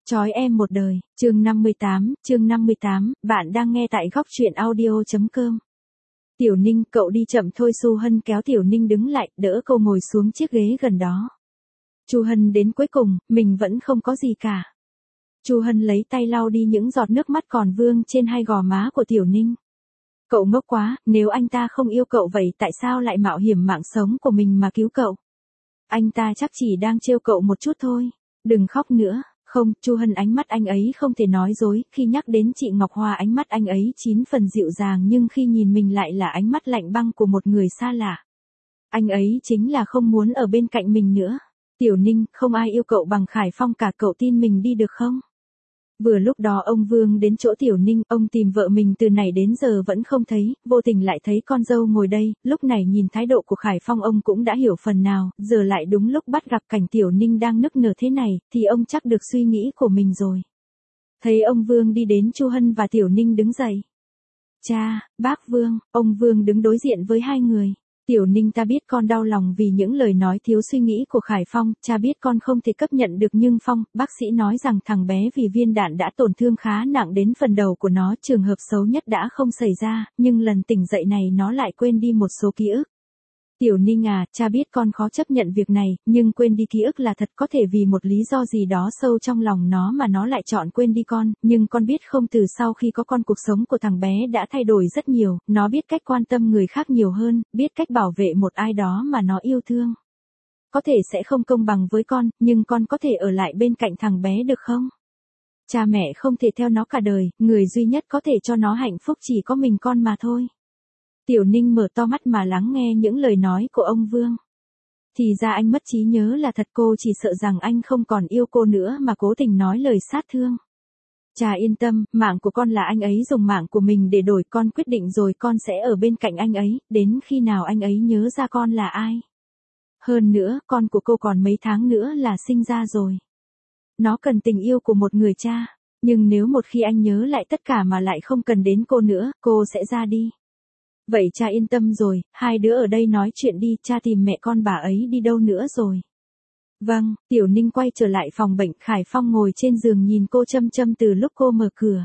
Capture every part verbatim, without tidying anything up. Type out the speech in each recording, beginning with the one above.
Chói em một đời, chương năm mươi tám, chương năm mươi tám, bạn đang nghe tại góc truyện audio chấm com. Tiểu Ninh, cậu đi chậm thôi. Chu Hân kéo Tiểu Ninh đứng lại, đỡ cô ngồi xuống chiếc ghế gần đó. Chu Hân đến cuối cùng, mình vẫn không có gì cả. Chu Hân lấy tay lau đi những giọt nước mắt còn vương trên hai gò má của Tiểu Ninh. Cậu ngốc quá, nếu anh ta không yêu cậu vậy tại sao lại mạo hiểm mạng sống của mình mà cứu cậu? Anh ta chắc chỉ đang trêu cậu một chút thôi. Đừng khóc nữa. Không, Chu Hân, ánh mắt anh ấy không thể nói dối, khi nhắc đến chị Ngọc Hoa ánh mắt anh ấy chín phần dịu dàng nhưng khi nhìn mình lại là ánh mắt lạnh băng của một người xa lạ. Anh ấy chính là không muốn ở bên cạnh mình nữa. Tiểu Ninh, không ai yêu cậu bằng Khải Phong cả, cậu tin mình đi được không? Vừa lúc đó ông Vương đến chỗ Tiểu Ninh, ông tìm vợ mình từ nãy đến giờ vẫn không thấy, vô tình lại thấy con dâu ngồi đây, lúc này nhìn thái độ của Khải Phong ông cũng đã hiểu phần nào, giờ lại đúng lúc bắt gặp cảnh Tiểu Ninh đang nức nở thế này, thì ông chắc được suy nghĩ của mình rồi. Thấy ông Vương đi đến, Chu Hân và Tiểu Ninh đứng dậy. Cha, bác Vương, ông Vương đứng đối diện với hai người. Tiểu Ninh, ta biết con đau lòng vì những lời nói thiếu suy nghĩ của Khải Phong, cha biết con không thể chấp nhận được nhưng Phong, bác sĩ nói rằng thằng bé vì viên đạn đã tổn thương khá nặng đến phần đầu của nó, trường hợp xấu nhất đã không xảy ra, nhưng lần tỉnh dậy này nó lại quên đi một số ký ức. Tiểu Ninh à, cha biết con khó chấp nhận việc này, nhưng quên đi ký ức là thật, có thể vì một lý do gì đó sâu trong lòng nó mà nó lại chọn quên đi con, nhưng con biết không, từ sau khi có con cuộc sống của thằng bé đã thay đổi rất nhiều, nó biết cách quan tâm người khác nhiều hơn, biết cách bảo vệ một ai đó mà nó yêu thương. Có thể sẽ không công bằng với con, nhưng con có thể ở lại bên cạnh thằng bé được không? Cha mẹ không thể theo nó cả đời, người duy nhất có thể cho nó hạnh phúc chỉ có mình con mà thôi. Tiểu Ninh mở to mắt mà lắng nghe những lời nói của ông Vương. Thì ra anh mất trí nhớ là thật, cô chỉ sợ rằng anh không còn yêu cô nữa mà cố tình nói lời sát thương. Cha yên tâm, mạng của con là anh ấy dùng mạng của mình để đổi, con quyết định rồi, con sẽ ở bên cạnh anh ấy, đến khi nào anh ấy nhớ ra con là ai. Hơn nữa, con của cô còn mấy tháng nữa là sinh ra rồi. Nó cần tình yêu của một người cha, nhưng nếu một khi anh nhớ lại tất cả mà lại không cần đến cô nữa, cô sẽ ra đi. Vậy cha yên tâm rồi, hai đứa ở đây nói chuyện đi, cha tìm mẹ con bà ấy đi đâu nữa rồi. Vâng, Tiểu Ninh quay trở lại phòng bệnh, Khải Phong ngồi trên giường nhìn cô chăm chăm từ lúc cô mở cửa.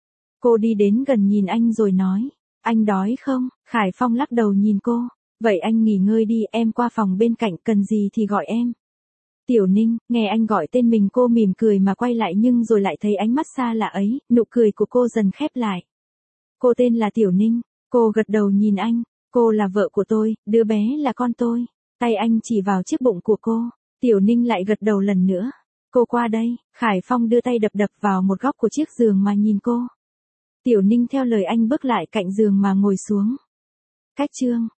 Cô đi đến gần nhìn anh rồi nói, anh đói không? Khải Phong lắc đầu nhìn cô, vậy anh nghỉ ngơi đi, em qua phòng bên cạnh, cần gì thì gọi em. Tiểu Ninh, nghe anh gọi tên mình, cô mỉm cười mà quay lại nhưng rồi lại thấy ánh mắt xa lạ ấy, nụ cười của cô dần khép lại. Cô tên là Tiểu Ninh. Cô gật đầu nhìn anh, cô là vợ của tôi, đứa bé là con tôi. Tay anh chỉ vào chiếc bụng của cô, Tiểu Ninh lại gật đầu lần nữa. Cô qua đây, Khải Phong đưa tay đập đập vào một góc của chiếc giường mà nhìn cô. Tiểu Ninh theo lời anh bước lại cạnh giường mà ngồi xuống. Cách chương